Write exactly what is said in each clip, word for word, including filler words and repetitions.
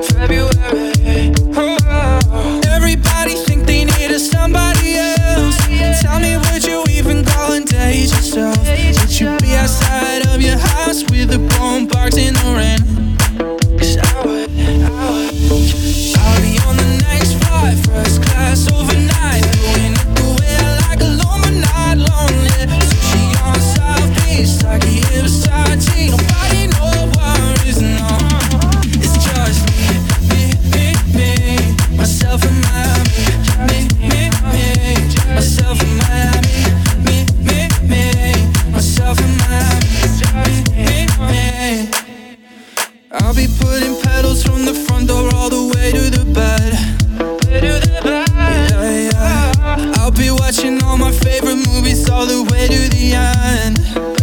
February. Oh. Everybody think they need a somebody else. Tell me, would you even go and date yourself? Would you be outside of your house with the bone parked in the rain? Cause I would, I would. I'll be on the next flight, first class overnight, doing it the way I like, alone but not lonely. Sushi on South Beach, sake in Versace. Nobody knows worries, no. It's just me, me, me, me, myself and Miami. Me, me, me, myself and Miami. Me, me, me, myself and Miami. Me, me, me. I'll be putting pedals from the front door all the way to the bed. Yeah, yeah. I'll be watching all my favorite movies all the way to the end.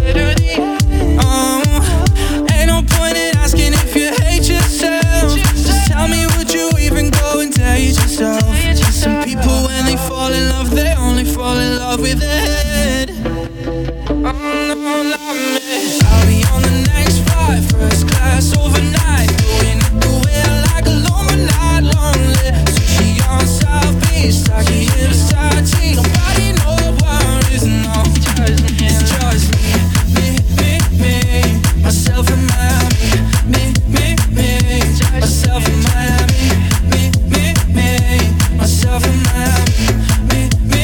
Um, ain't no point in asking if you hate yourself. Just tell me, would you even go and date yourself? Some people, when they fall in love, they only fall in love with their head. Oh, no, not me. I'll be on the next flight, first class overnight, doing it the way I like, alone but not lonely. Sushi on South Beach, sake in Versace. Nobody knows worries, no. It's just me, me, me, me, myself and Miami. Me, me, me, myself and Miami. Me, me, me, myself and Miami. Me, me,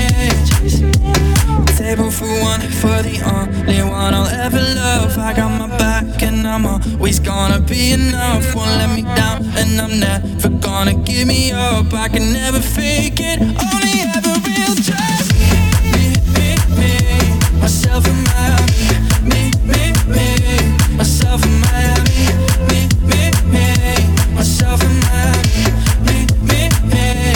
me. Table for one, for the only one I'll ever love. I got my back and I'm always gonna be enough. Won't let me down and I'm never gonna give me up. I can never fake it, only ever real trust. Me, me, me, myself and Miami. Me, me, me, myself and Miami. Me, me, me, myself and Miami. Me, me, me.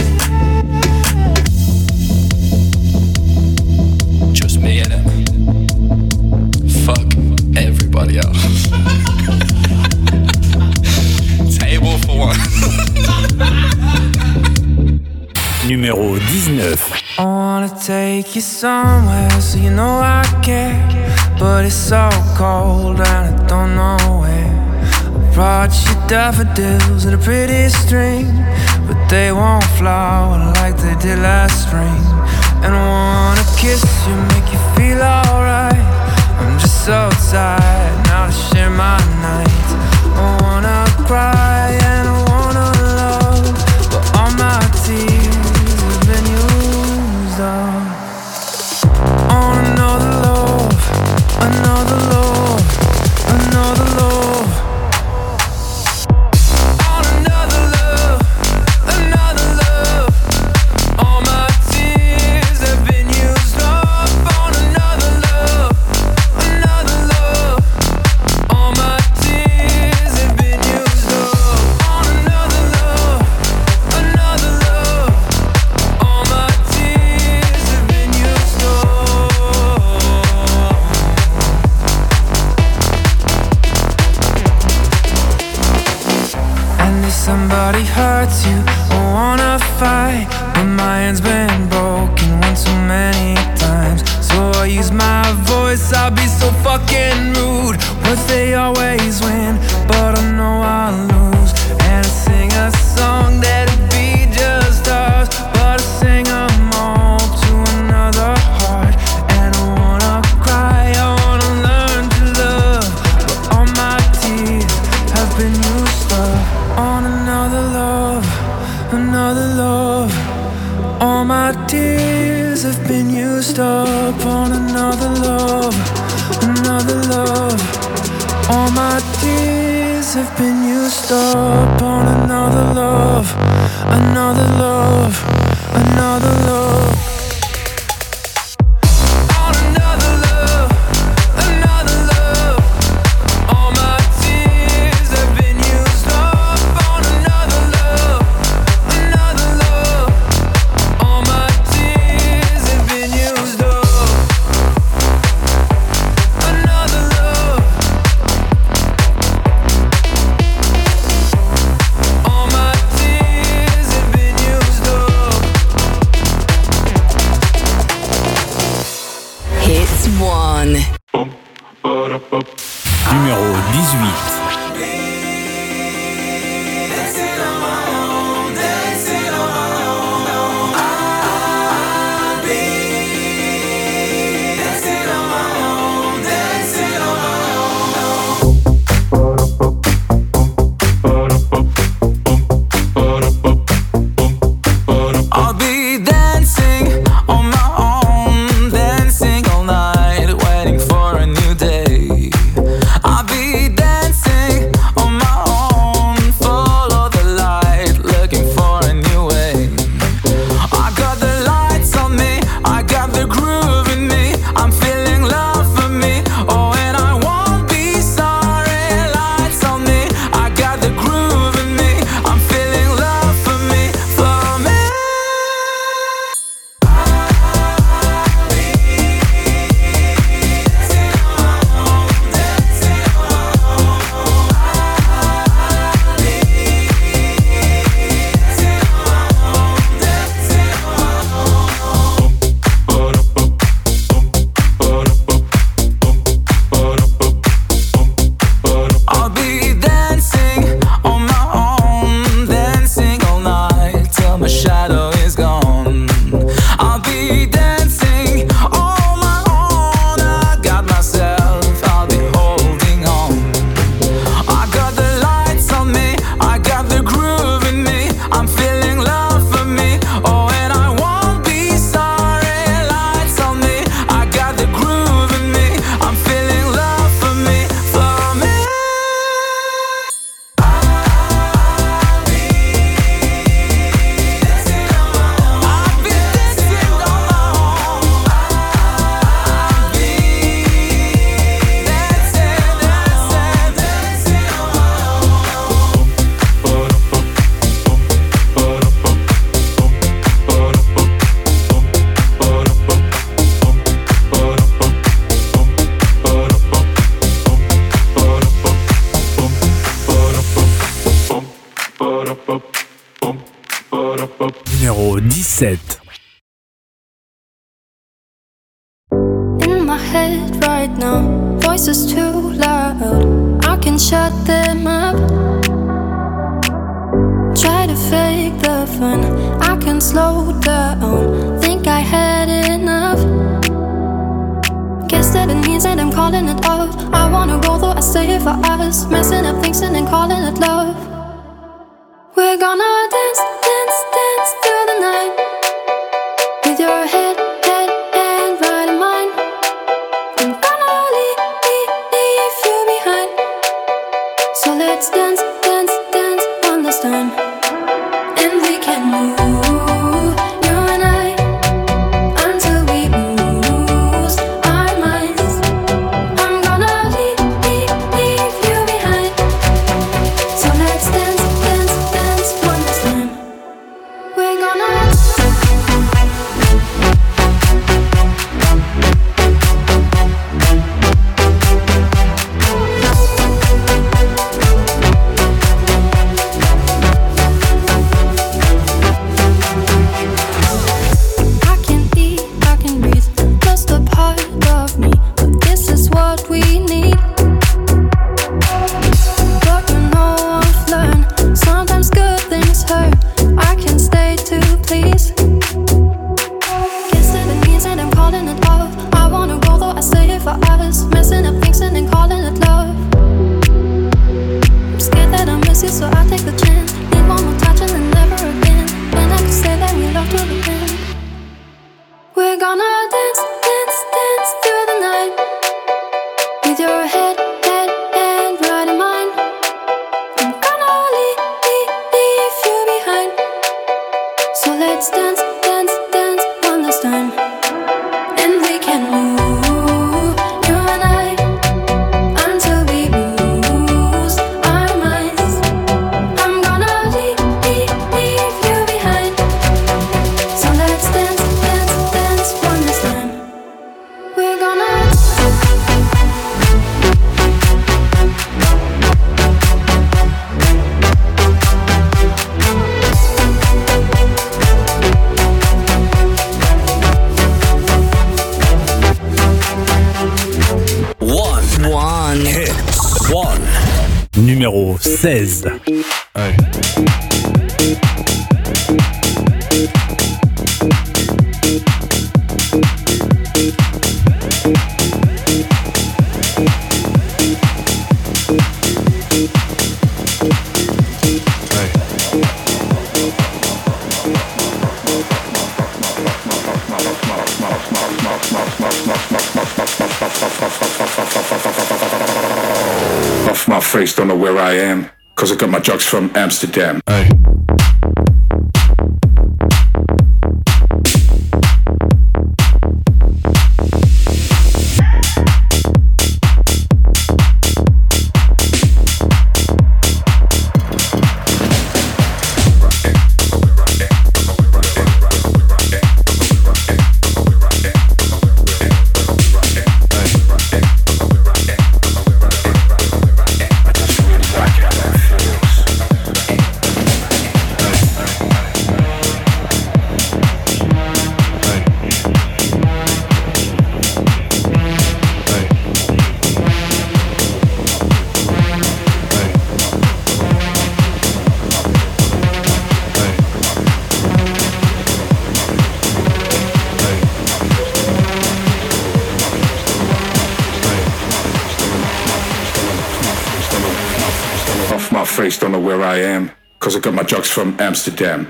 Just me in it. Fuck everybody else. Table for one. Numéro dix-neuf. I wanna take you somewhere so you know I care, but it's so cold and I don't know where. I brought you daffodils and a pretty string, but they won't flower like they did last spring. And I wanna kiss you, make you feel alright. I'm just so tired now to share my nights. I wanna cry and I wanna love, but all my tears have been used up on another love, another love, another love, on another love, another love. All my tears have been used up on another love, another love. All my tears have been used up on another love, another love. All my tears have been used up. And if somebody hurts you, I wanna fight, but my hand's been broken one too many times. So I use my voice, I'll be so fucking rude. What they always win, but I know I'll lose. And I sing a song that'll be just ours, but I sing them all to another heart. And I wanna cry, I wanna learn to love, but all my tears have been used up on another love, another love. All my tears have been used up on another love, another love. All my tears have been used up on another love, another love, another love. On another love, another love. All my tears have been used up on another love, another love. All my tears have been used up, another love. All my tears have been used up. Numéro dix-sept. In my head right now, voices too loud, I can shut them up. Try to fake the fun, I can slow down, think I had enough. Guess that it means that I'm calling it off. I wanna go though I stay here for us, messing up things and then calling it love. We're gonna dance, dance, dance through the night, with your head, head, and right in mine. I'm gonna leave, leave, leave you behind. So let's dance, dance, dance one last time. And we can move, you and I, until we lose our minds. I'm gonna leave, leave, leave you behind. So let's dance, dance, dance one last time. We're gonna I can eat, I can breathe, just a part of me. But this is what we need. But you know I've learned, sometimes good things hurt. I can stay to please. Guess that it means that I'm calling it off. I wanna go though I stay here for us, messing up things and then calling it love. I'm scared that I miss you, so I take the chance. Need one more touch and then never again. And I can say that we love to the end. We're gonna dance, dance, dance through the night, with your head, head, and right in mine. I'm gonna leave, leave, leave you behind. So let's dance, dance, dance one last time. And we can move, you and I, until we lose our minds. I'm gonna leave, leave, leave you behind. So let's dance, dance, dance one last time. We're gonna One. One. Hit. One. Numéro seize. Off my face, don't know where I am, cause I got my drugs from Amsterdam. Off my face, don't know where I am, cause I got my drugs from Amsterdam.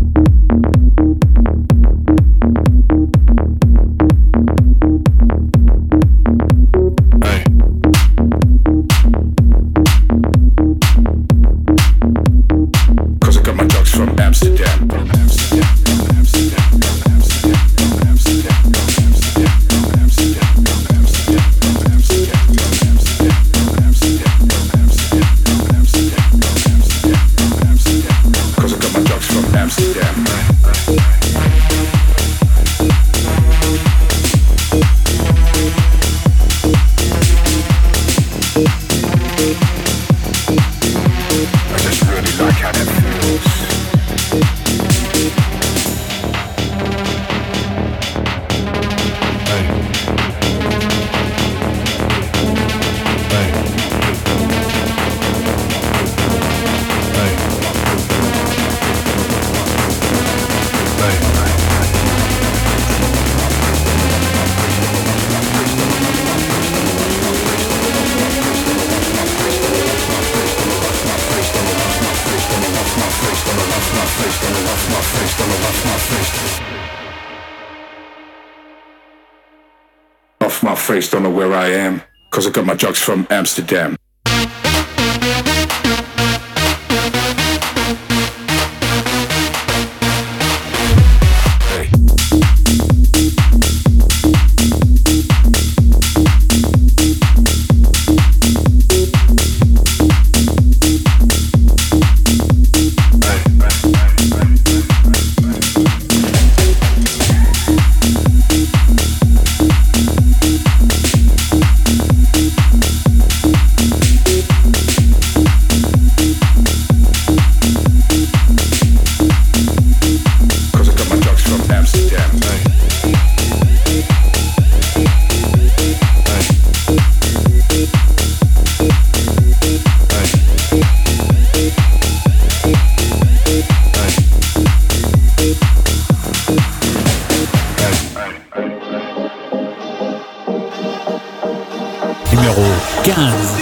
Cause I got my drugs from Amsterdam. Cause I got my drugs from my face, don't know off my face. Off my face, don't know where I am, cause I got my drugs from Amsterdam. Numéro quinze.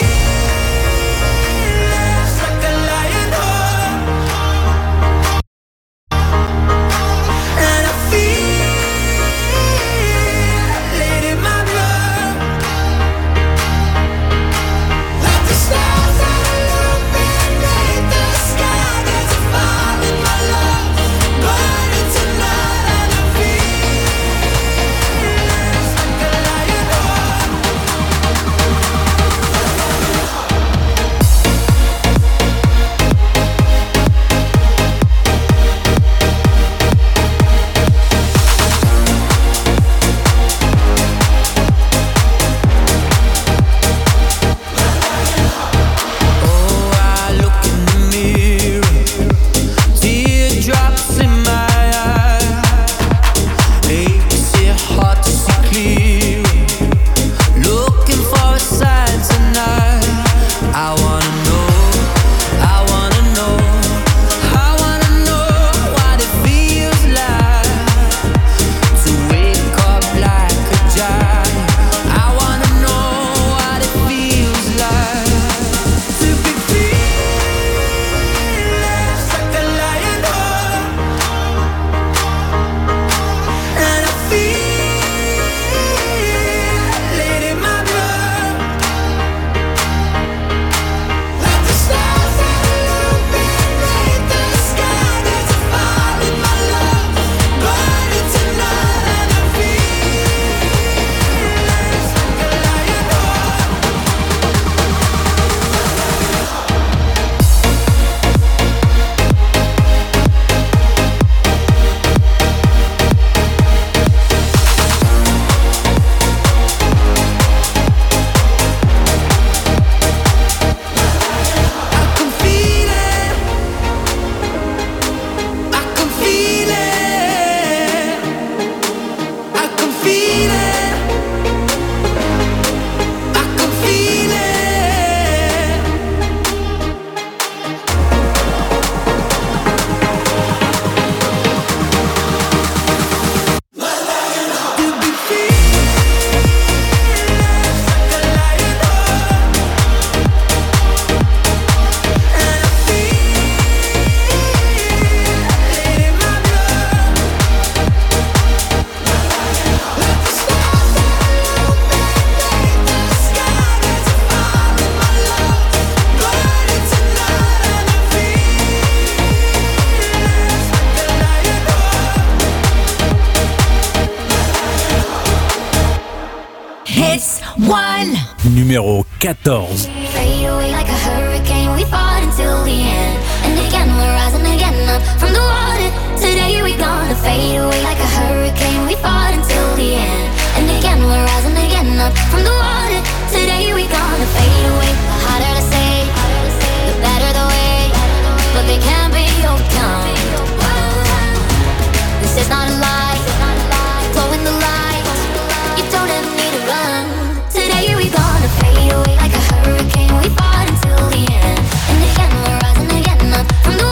Numéro quatorze. Fade away like a hurricane, we fought until the end. And again we're rising again up from the water. Today we gonna fade away like a hurricane, we fought until the end. And again we're rising again up from the water. Today we gonna fade away. The harder to say, the better the way, but they can't be overcome. This is not a lie, glow in the light. You don't ever need to run. Today we gonna fade away like a hurricane. We fought until the end, and again we're rising again up from the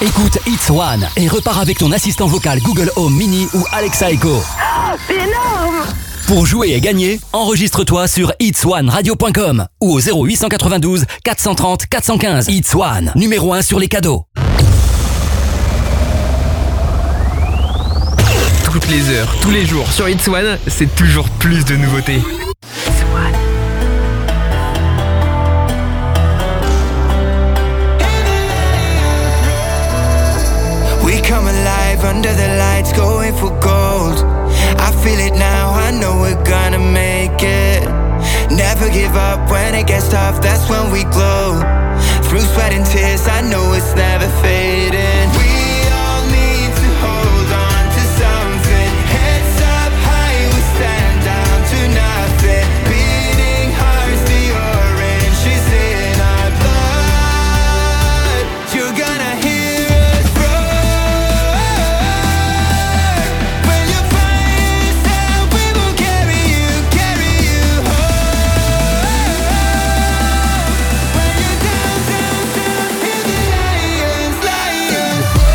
Écoute It's One et repars avec ton assistant vocal Google Home Mini ou Alexa Echo. Oh, c'est énorme! Pour jouer et gagner, enregistre-toi sur its one radio point com ou au zéro huit cent quatre-vingt-douze quatre cent trente quatre cent quinze. It's One, numéro un sur les cadeaux. Toutes les heures, tous les jours sur It's One, c'est toujours plus de nouveautés. We come alive under the lights, going for gold. I feel it now, I know we're gonna make it. Never give up when it gets tough, that's when we glow. Through sweat and tears, I know it's never fading. We all need to hold on to something. Heads up high, we stand down to nothing. Beating hearts, the orange is in our blood. You're gonna hear us roar. When you find yourself, we will carry you, carry you home. When you're down, down, down, hear the lions, lions roar.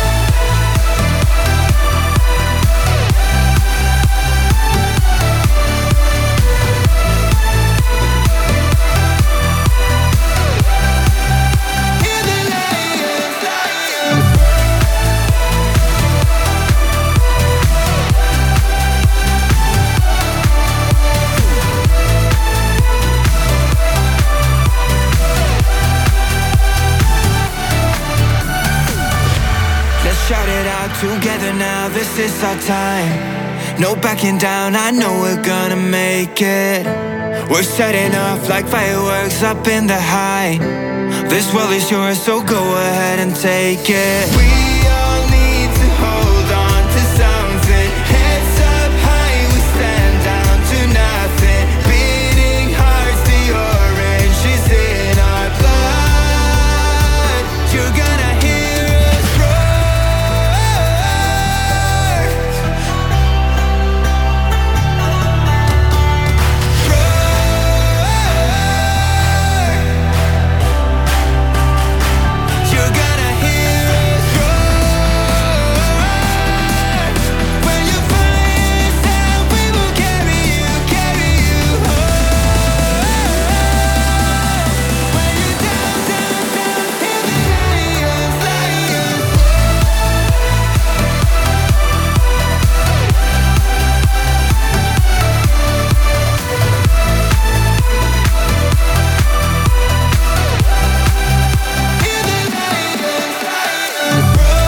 Hear the lions, lions roar. Let's shout it out together now, this is our time. No backing down, I know we're gonna make it. We're setting off like fireworks up in the high. This world is yours, so go ahead and take it. We all need to hold on to something. Heads up high, we stand down to nothing. Beating hearts, the orange is in our blood. You're gonna hear us roar. Roar. You're gonna hear us roar. When you find yourself, we will carry you, carry you home. When you're down, down, down, hear the lions, lions Hear the lions, lions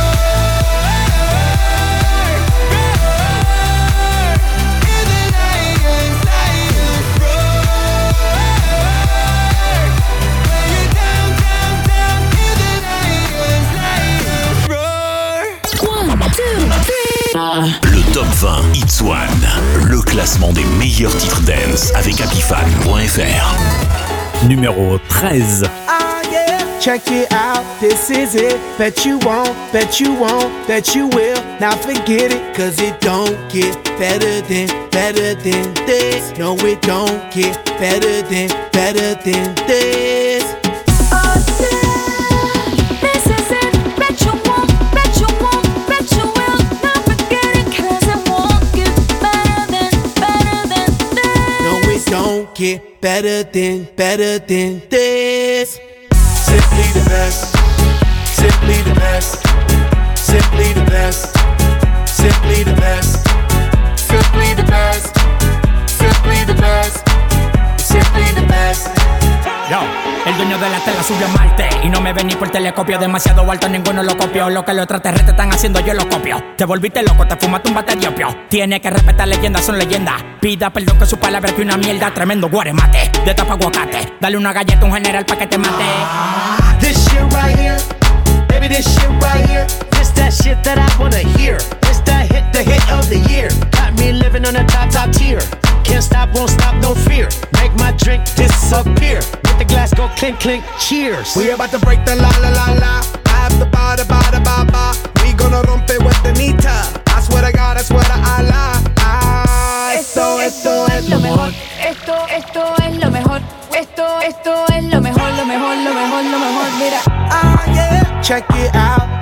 Le top vingt It's One, le classement des meilleurs titres dance avec happy fan point f r. Numéro treize. Ah yeah, check it out, this is it. Bet you won't, bet you won't, bet you will. Now forget it, cause it don't get better than, better than this. No, it don't get better than, better than this. Oh yeah, this is it. Bet you won't, bet you won't, bet you will. Not forget it, cause it won't get better than, better than this. No, it don't get better than, better than this. Simply the best, simply the best, simply the best, simply the best, simply the best, simply the best, simply the best. Yo, el dueño de la tela subió a Marte y no me ven ni por telescopio. Demasiado alto, ninguno lo copió. Lo que los extraterrestres están haciendo, yo lo copio. Te volviste loco, te fumaste un bate de opio. Tiene que respetar leyendas, son leyendas. Pida perdón que su palabra que una mierda. Tremendo guaremate, de tapa aguacate. Dale una galleta a un general pa' que te mate. This shit right here, baby, this shit right here. This that shit that I wanna hear. This that hit, the hit of the year. Got me living on the top, top tier. Can't stop, won't stop, no fear. Make my drink disappear. Let the glass go clink, clink, cheers. We about to break the la la la la. I have the ba da ba da ba ba. We gonna rompe with the nita. I swear to God, I swear to Allah. Ah, esto, esto es lo mejor. Esto, esto es lo mejor. Esto, esto es lo mejor, lo mejor, lo mejor, lo mejor. Mira. Ah yeah, check it out.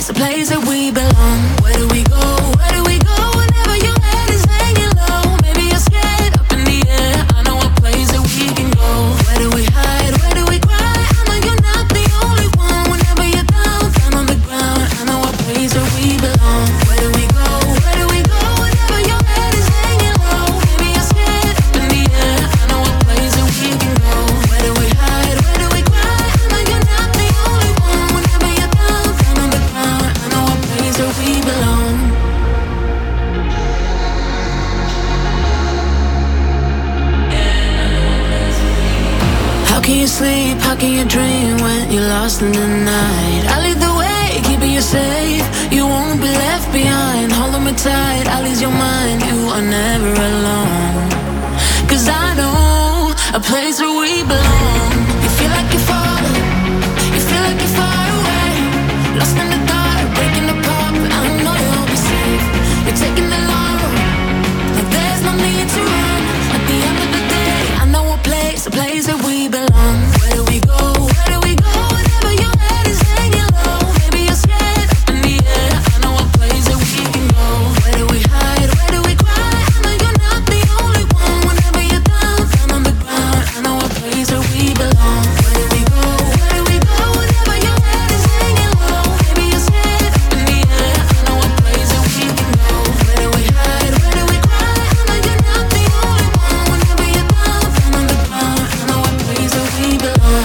place, a place that we belong. Where do we go? Where do we go whenever your head is hanging low? Maybe you're scared up in the air. I know a place that we can go. Where do we hide? Where do we cry? I know you're not the only one. Whenever you're down, down on the ground, I know a place that we belong. Where do we go? Where do we go whenever your head is hanging low? Maybe you're scared up in the air. I know a place that we can go. Where do we hide? Where do we cry? I know you're not the only one. Whenever you're down, down on the ground, I know a place that we belong. How can you sleep? How can you dream when you're lost in the night? I lead the way, keeping you safe. You won't be left behind. Holding me tight, I'll ease your mind. You are never alone. Cause I know a place where we belong. You feel like you're falling. You feel like you're far away. Lost in the dark, breaking apart, but I know you'll be safe. You're taking the long road. Like there's no need to run. At the end of the day, I know a place, a place that we belong. Where do we go? Where do we go whenever your head is hanging low? Maybe you're scared up in the air. I know a place that we can go. Where do we hide? Where do we cry? I know you're not the only one. Whenever you're down, down on the ground, I know a place that we belong. Where do we go? Where do we go whenever your head is hanging low? Maybe you're scared up in the air. I know a place that we can go. Where do we hide? Where do we cry? I know you're not the only one. Whenever you're down, down on the ground, I know a place that we belong.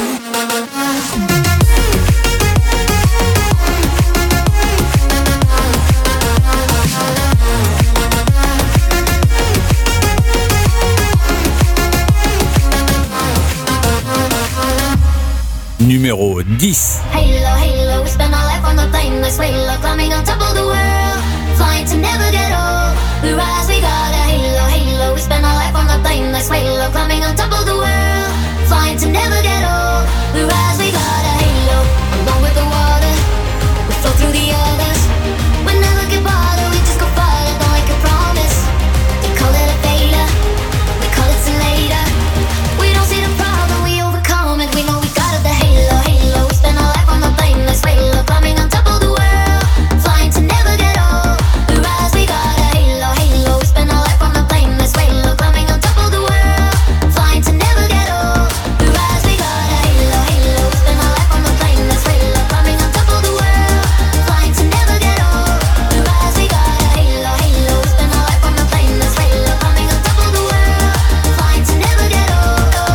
Numéro dix. Halo, halo, we spend our life on the plane that's way low, climbing on top of the world, flying to never get old. We rise, we got a halo, halo, we spend our life on the plane that's way low, climbing on top of the world, flying to never get old. We rise, we got a halo, along with the water, we flow through the others. We never get bothered, we just go farther, don't make a promise. They call it a failure, we call it till later. We don't see the problem, we overcome it. We know we got it, the halo, halo. We spend our life on the plane that's way low, climbing on top of the world, flying to never get old. We rise, we got a halo, halo. We spend our life on the plane that's way low, climbing on top of the world, flying to never get old. We rise, we got a halo, halo. We spend our life on the plane that's way low, climbing on top of the world, flying to never get old. We rise, we got a halo, halo. We spend our life on the plane that's way low, climbing on top of the world, flying to never get old.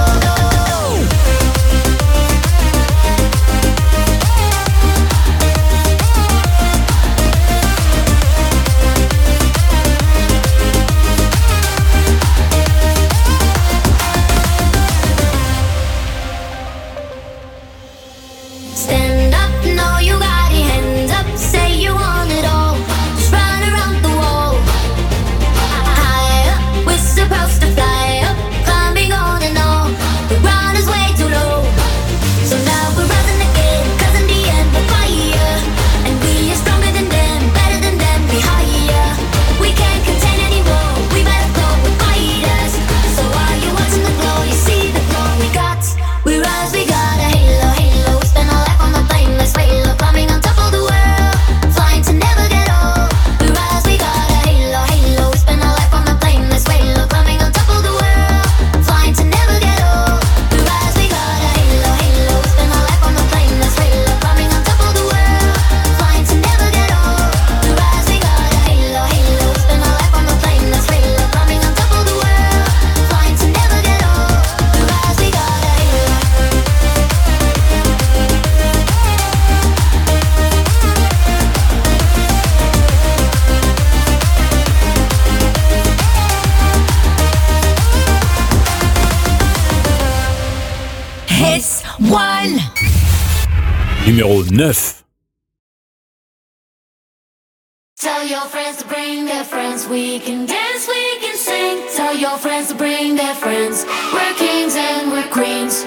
Stand up, no, you got your hands up, say you want it all. Just run around the wall. High up, we're supposed to fly up, climbing on and on. The ground is way too low. So now we're rising again, cause in the end we're fire. And we are stronger than them, better than them, we higher. We can't contain anymore, we better go with fighters. So while you're watching the glow, you see the glow we got. We rise, we got a halo, halo. We spend our life on the plane that's way low, climbing on top of the world, flying to never get old. We rise, we got a halo, halo. We spend our life on the plane that's way low, climbing on top of the world, flying to never get old. We rise, we got a halo, halo. We spend our life on the plane that's way low, climbing on top of the world, flying to never get old. We rise, we got a halo, halo. We spend our life on the plane that's way low, climbing on top of the world, flying to never get old. We rise, we got a halo. Hits one. Numéro neuf. Tell your friends to bring their friends. We can dance, we can sing. Tell your friends to bring their friends. We're kings and we're queens.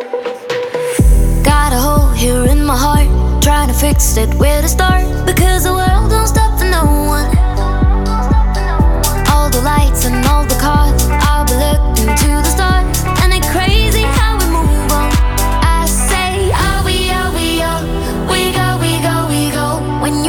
Got a hole here in my heart, trying to fix it, where to start. Because the world don't stop for no one. All the lights and all the cars, I'll be looking to the stars. And it's crazy how we move on. I say, are we, are we, are we go, we go, we go. When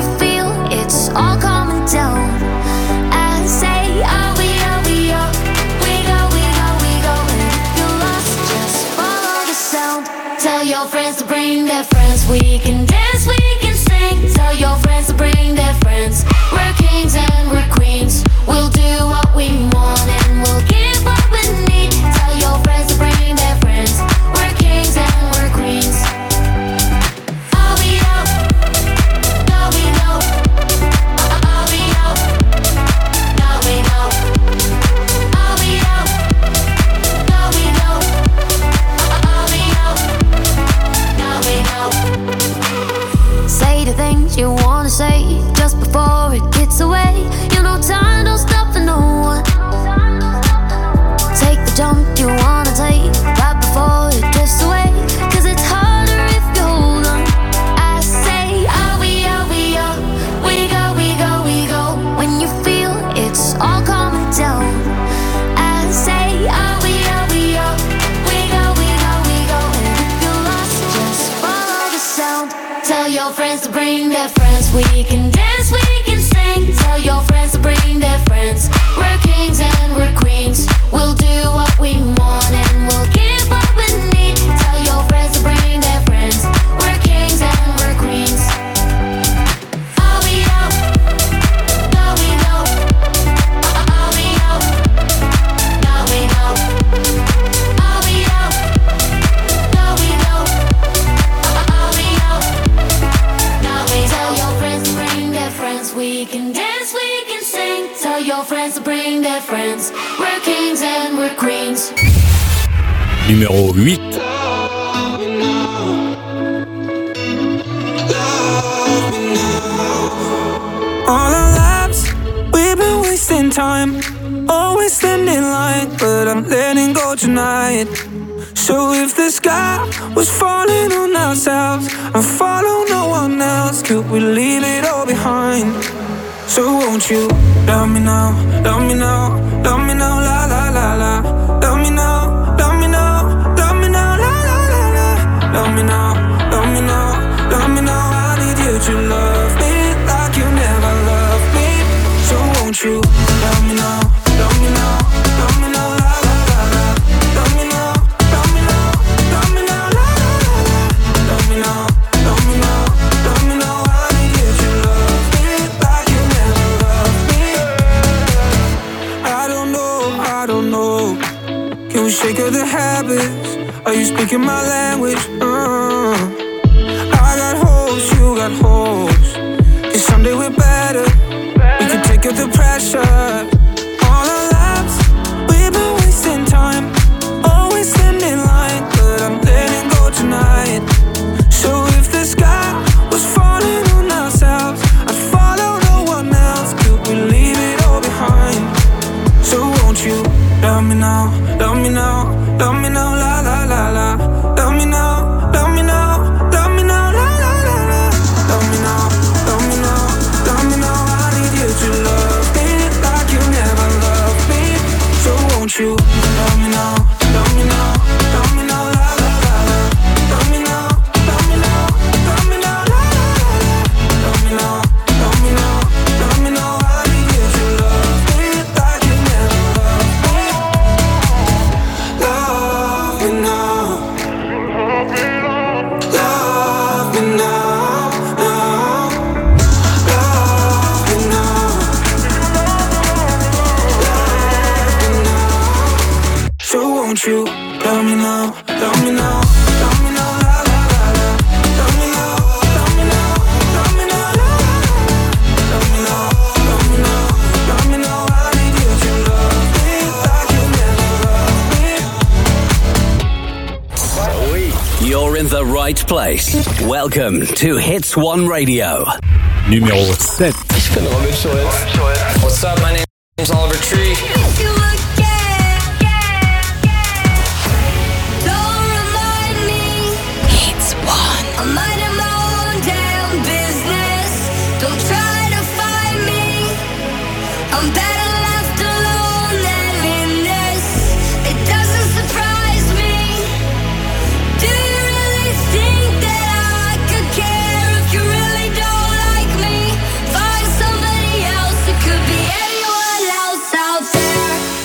bring their friends. We're kings and we're queens. We'll do what we want and we'll give what we need. Tell your friends to bring their friends. We're kings and we're queens. All we know, all we know, all we know, all we know, all we know, all we know, all we know, all we know. Say the things you wanna say just before it gets away. You know time don't stop for no one. Take the jump you wanna take right before it drifts away. Cause it's harder if you hold on. I say, oh we, oh we, oh we go, we go, we go. When you feel it's all coming down. I say, oh we, oh we, oh we go, we go, we go. And if you're lost, just follow the sound. Tell your friends to bring their friends. We can dance, we can sing. Tell your friends to bring their friends. We're kings and we're queens. We'll do what we want and we'll give what we need. Tell your friends to bring their friends. We're kings and we're queens. All we know, all we know, all we know, all we know, all we know, all we know, all we know, all we know. Tell your friends to bring their friends. We can dance, we can sing. Tell your friends to bring their friends. We're kings and we're queens. Numéro huit. All our lives, we've been wasting time, always standing in line, but I'm letting go tonight. So if the sky was falling on ourselves and follow no one else, could we leave it all behind? So won't you love me now, love me now, love me now, la la la la. Love me now, love me now, love me now, la la la la. Love me now, love me now, love me now. I need you to love me like you never loved me. So won't you love me now, love me now, love me now, la la la la. Love me now, love me now, love me now, la la la la. Love me now, love me now, love me now. I need you to love me like you never loved me. I don't know, I don't know. Can we shake of the habits? Are you speaking my language? Uh, I got hopes, you got hopes. Cause someday we're better. We can take up the pressure. All our lives, we've been wasting time, always standing in line, but I'm letting go tonight. So if the sky was falling on ourselves, I'd follow no one else. Could we leave it all behind? So won't you love me now, love me now, love me now, la la la la. Love me now, love me now, love me now, la la la la. Love me now, love me now, love me now. I need you to love me like you never loved me. So won't you love me now, love me now, love me now, la la la la. Love me now, love me now, love me now, la la la la. Love me now, love me now, love me now. I need you to love me like you never loved me. Love me now. Love me now, now. Love me now. Love me now. So won't you love me now, love me now, love me now, la la la la. Love me now, love me now, love me now, la la la la. Love me now, love me now, love me now. I need you to love me like you never loved me. You're in the right place. Welcome to Hits One Radio. Numéro sept. Ich bin Robin Schulz. What's up, my name is Oliver Tree. I'm better left alone than in this. It doesn't surprise me. Do you really think that I could care if you really don't like me? Find somebody else, it could be anyone else out there.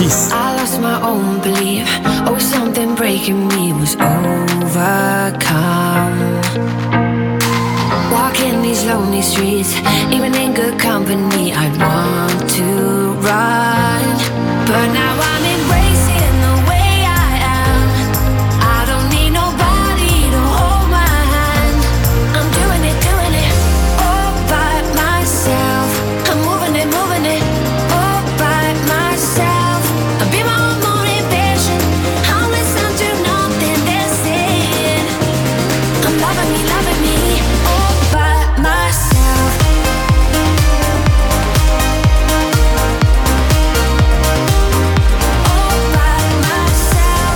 Kiss. I lost my own belief. Oh, something breaking me was overcome. Walking these lonely streets, even in good company, I'd want to run. But now I'm embracing the way I am. I don't need nobody to hold my hand. I'm doing it, doing it all by myself. I'm moving it, moving it all by myself. I'll be my own motivation. I'll listen to nothing they're saying. I'm loving me, loving me all by myself. All by myself.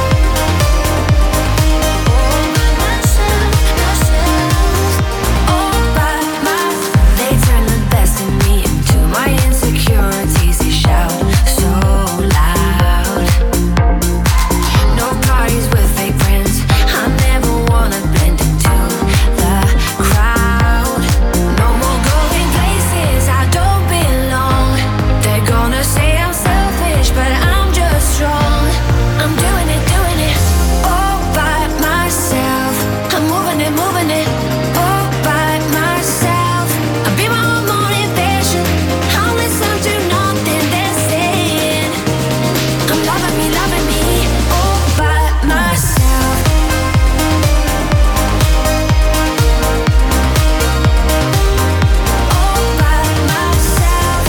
All by myself, myself. All by myself. They turn the best in me into my insecurities. They shout so loud. No parties with fake friends. I never wanna blend into the crowd. No more going places I don't belong. They're gonna say I'm selfish, but I'm just strong. I'm doing it, doing it all by myself. I'm moving it, moving it all by myself. I'll be my own motivation. I'll listen to nothing they're saying. I'm loving me, loving me all by myself. All by myself.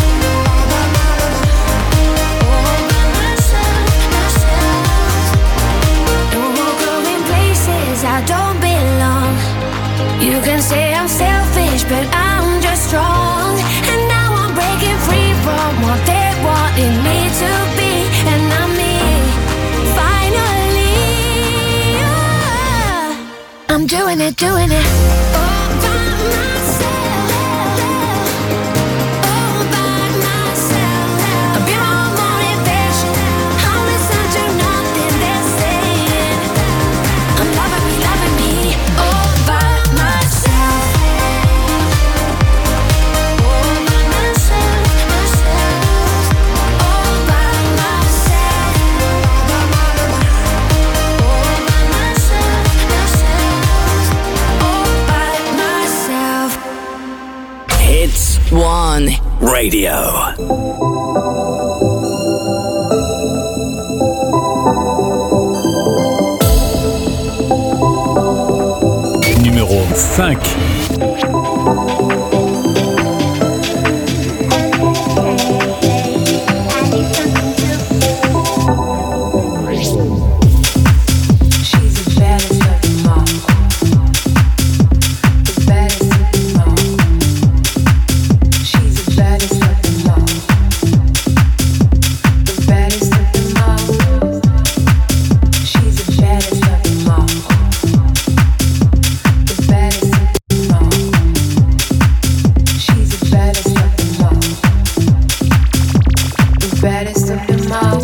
All by myself, myself. No more going places I don't belong. You can say I'm selfish, but I'm just strong. And now I'm breaking free from what they wanted me to be. And I'm me, finally. Yeah. I'm doing it, doing it all by myself. All by myself. I'll be my own motivation. I'll listen to nothing they're saying. I'm loving me, loving me all by myself. All by myself, myself. All by myself. All by myself, myself. All by myself. Hits One Radio. Numéro cinq. She's the baddest of them all. The baddest of them all. She's the baddest of them all. The baddest of them all. She's the baddest of them all. The baddest of them all. She's the baddest of them all. The baddest of them all.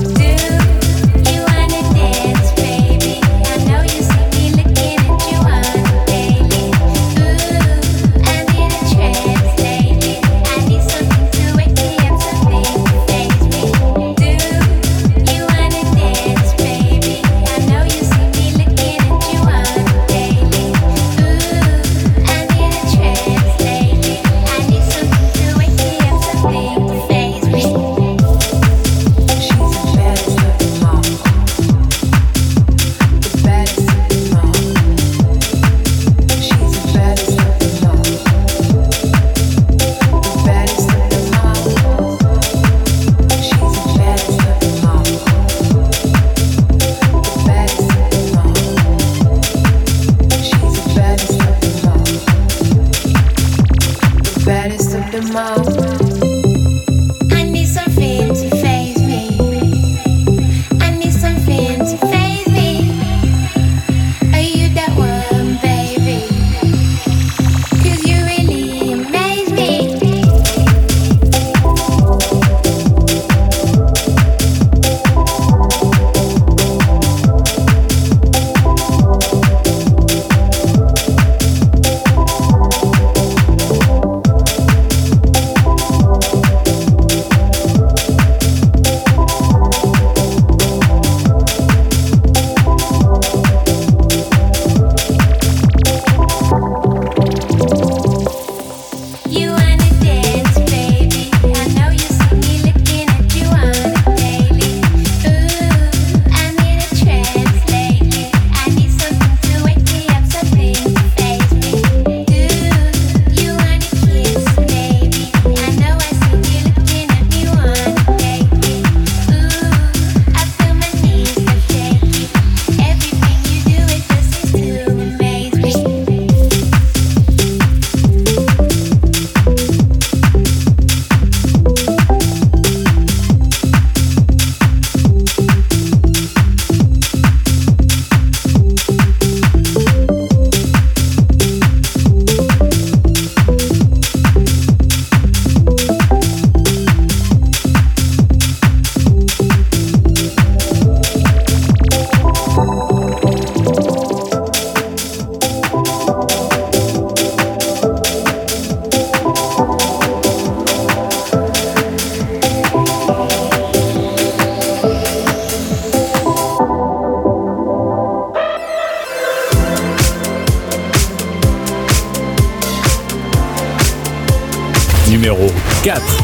Baddest of them all. I need something to faze me. I need something to faze me. Are you that one, baby? 'Cause you really amaze me. Numéro quatre.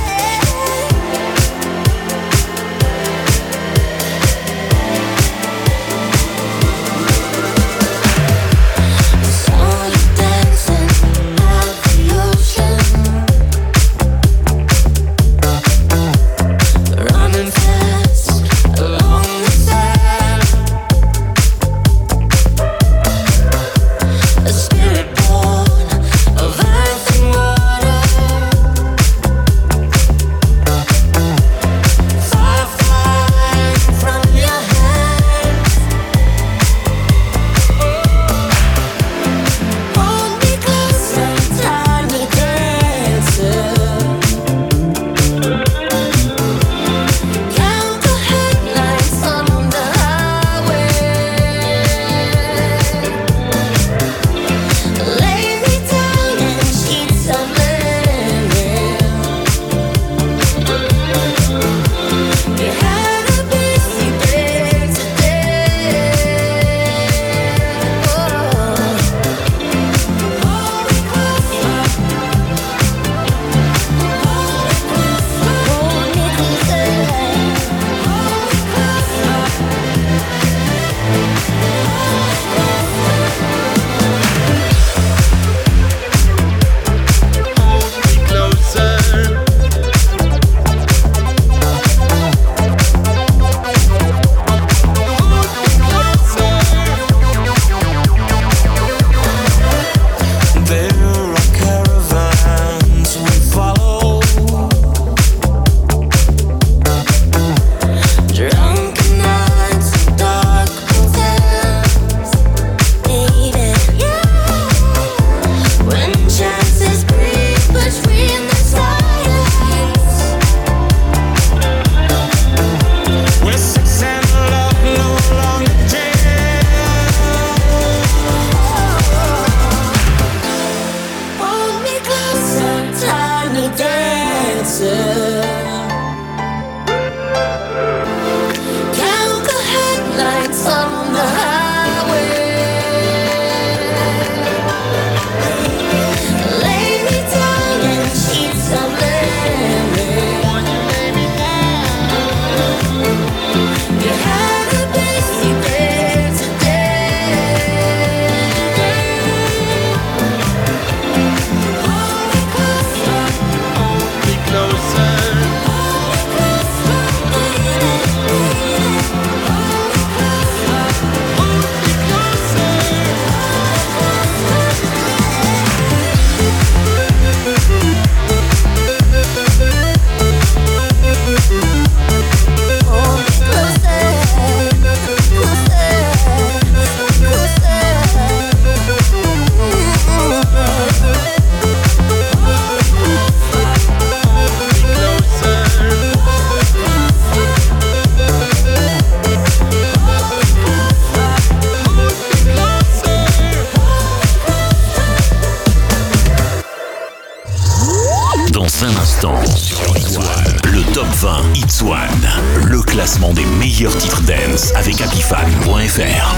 Hits One, le classement des meilleurs titres dance avec happy fan point f r.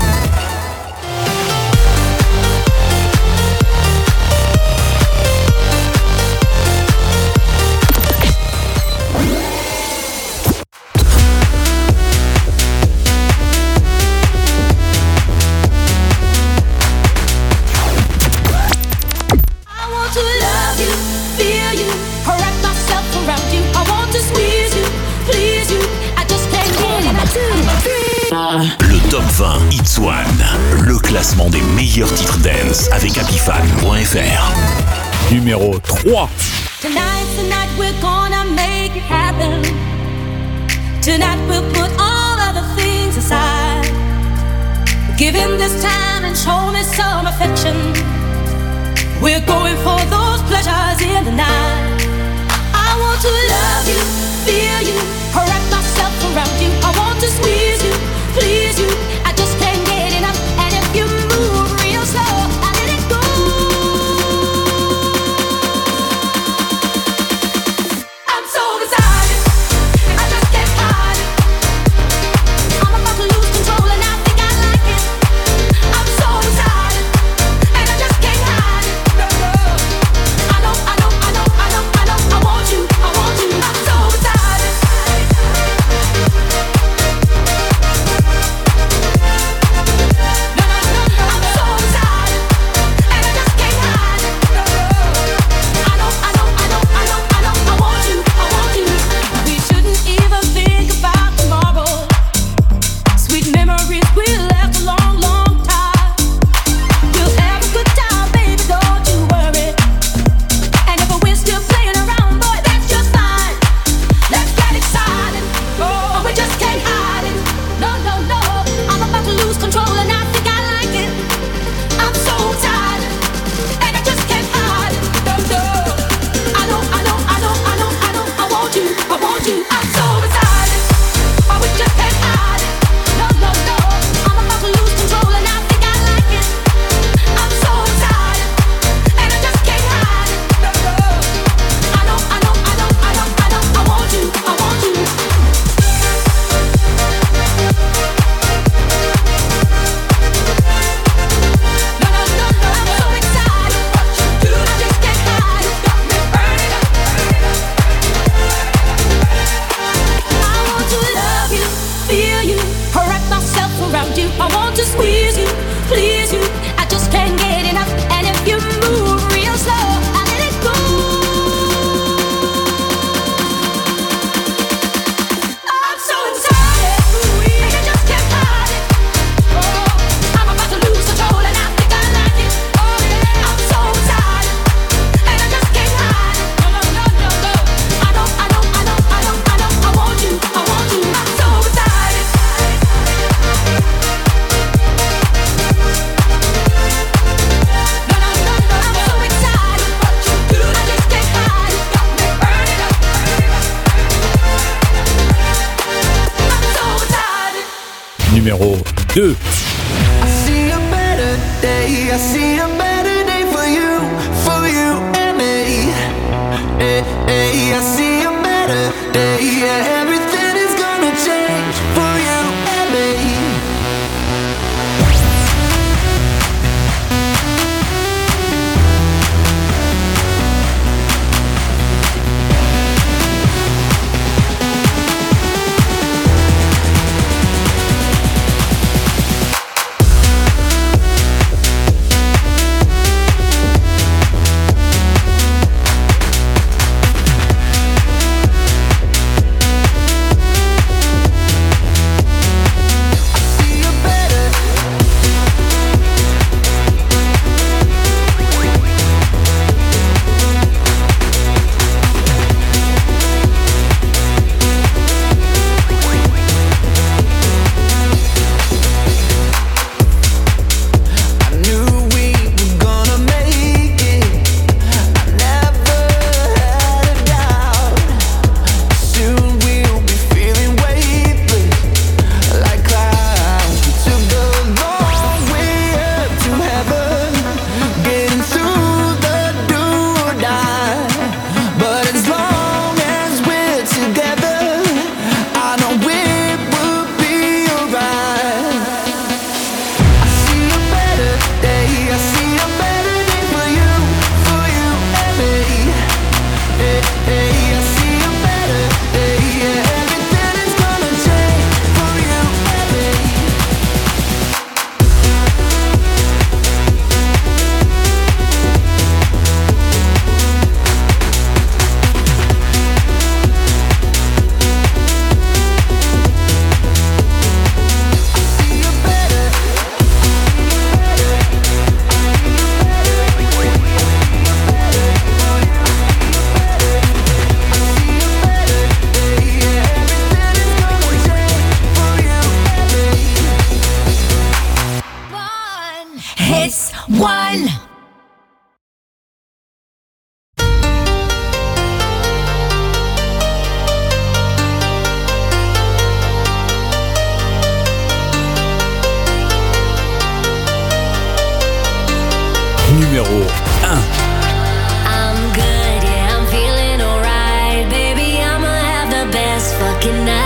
Le top vingt Hits One, le classement des meilleurs titres dance avec happy fan point f r. Numéro trois. Tonight, tonight we're gonna make it happen. Tonight we'll put all other things aside. Give him this time and show me some affection. We're going for those pleasures in the night. I want to love you, feel you, wrap myself around you. I want to squeeze you, please you. I just can't get enough. And if you move real slow, I let it go. I'm so beside it, I just can't hide it. I'm about to lose control and I think I like it. I'm so beside it, and I just can't hide it. No, no. I don't Numéro deux. I see a better day, I see a better day for you, for you and me. Hey, hey, I see a better day, yeah, everything is gonna change for you and me. Numéro un. I'm good, yeah, I'm feeling alright. Baby, I'ma have the best fucking night.